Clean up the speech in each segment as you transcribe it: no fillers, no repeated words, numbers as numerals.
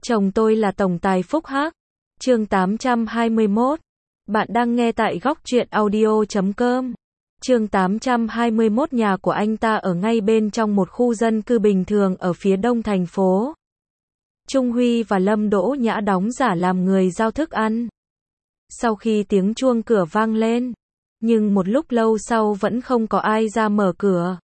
Chồng tôi là tổng tài phúc hắc. Chương 821. Bạn đang nghe tại góc truyện audio.com. Chương 821. Nhà của anh ta ở ngay bên trong một khu dân cư bình thường ở phía đông thành phố. Trung Huy và Lâm Đỗ Nhã đóng giả làm người giao thức ăn. Sau khi tiếng chuông cửa vang lên, nhưng một lúc lâu sau vẫn không có ai ra mở cửa.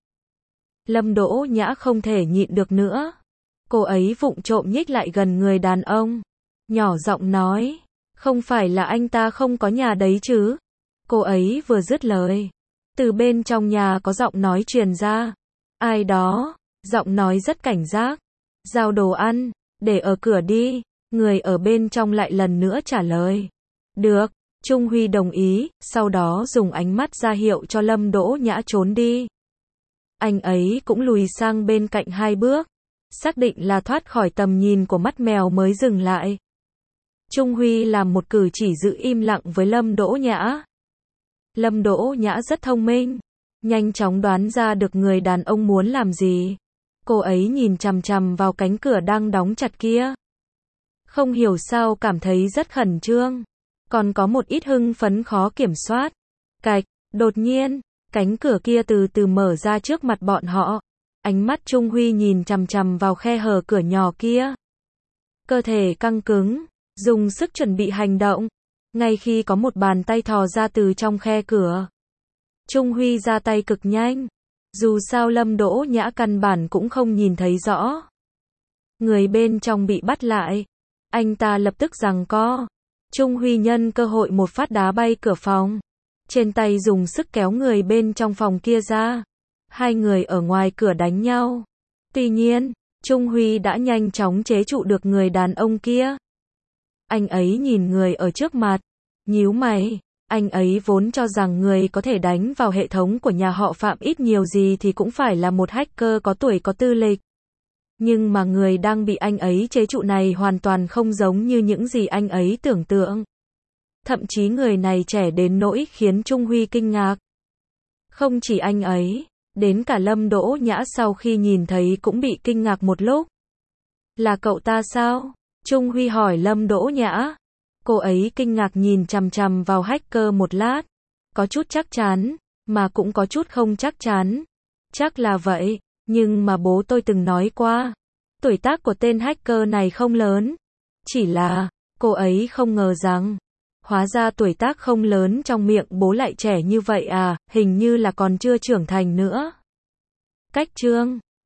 Lâm Đỗ Nhã không thể nhịn được nữa. Cô ấy vụng trộm nhích lại gần người đàn ông, nhỏ giọng nói, không phải là anh ta không có nhà đấy chứ? Cô ấy vừa dứt lời, từ bên trong nhà có giọng nói truyền ra. Ai đó? Giọng nói rất cảnh giác. Giao đồ ăn, để ở cửa đi. Người ở bên trong lại lần nữa trả lời. Được, Trung Huy đồng ý, sau đó dùng ánh mắt ra hiệu cho Lâm Đỗ Nhã trốn đi. Anh ấy cũng lùi sang bên cạnh 2 bước, xác định là thoát khỏi tầm nhìn của mắt mèo mới dừng lại. Trung Huy làm một cử chỉ giữ im lặng với Lâm Đỗ Nhã. Lâm Đỗ Nhã rất thông minh, nhanh chóng đoán ra được người đàn ông muốn làm gì. Cô ấy nhìn chằm chằm vào cánh cửa đang đóng chặt kia. Không hiểu sao cảm thấy rất khẩn trương, còn có một ít hưng phấn khó kiểm soát. Cạch, đột nhiên, cánh cửa kia từ từ mở ra trước mặt bọn họ. Ánh mắt Trung Huy nhìn chằm chằm vào khe hở cửa nhỏ kia. Cơ thể căng cứng, dùng sức chuẩn bị hành động. Ngay khi có một bàn tay thò ra từ trong khe cửa, Trung Huy ra tay cực nhanh. Dù sao Lâm Đỗ Nhã căn bản cũng không nhìn thấy rõ. Người bên trong bị bắt lại. Anh ta lập tức giằng co. Trung Huy nhân cơ hội một phát đá bay cửa phòng. Trên tay dùng sức kéo người bên trong phòng kia ra. 2 người ở ngoài cửa đánh nhau. Tuy nhiên, Trung Huy đã nhanh chóng chế trụ được người đàn ông kia. Anh ấy nhìn người ở trước mặt, nhíu mày. Anh ấy vốn cho rằng người có thể đánh vào hệ thống của nhà họ Phạm ít nhiều gì thì cũng phải là một hacker có tuổi có tư lịch. Nhưng mà người đang bị anh ấy chế trụ này hoàn toàn không giống như những gì anh ấy tưởng tượng. Thậm chí người này trẻ đến nỗi khiến Trung Huy kinh ngạc. Không chỉ anh ấy, đến cả Lâm Đỗ Nhã sau khi nhìn thấy cũng bị kinh ngạc một lúc. Là cậu ta sao? Trung Huy hỏi Lâm Đỗ Nhã. Cô ấy kinh ngạc nhìn chằm chằm vào hacker một lát. Có chút chắc chắn, mà cũng có chút không chắc chắn. Chắc là vậy, nhưng mà bố tôi từng nói qua. Tuổi tác của tên hacker này không lớn. Chỉ là, cô ấy không ngờ rằng, hóa ra tuổi tác không lớn trong miệng bố lại trẻ như vậy à, hình như là còn chưa trưởng thành nữa. Cách chương